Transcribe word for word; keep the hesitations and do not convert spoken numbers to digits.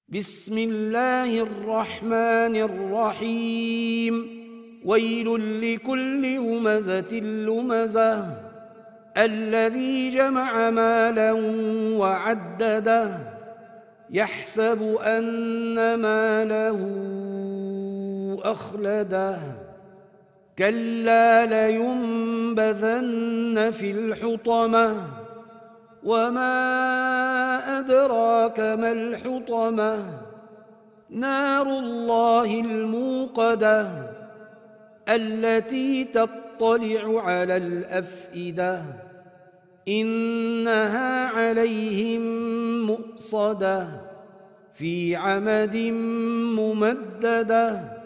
بسم الله الرحمن الرحيم ويل لكل همزة لمزة الذي جمع مالا وعدده يحسب أن ماله أخلده كلا لينبذن في الحطمة وما أدراك ما الحطمة نار الله الموقدة التي تطلع على الأفئدة إنها عليهم مؤصدة في عمد ممددة.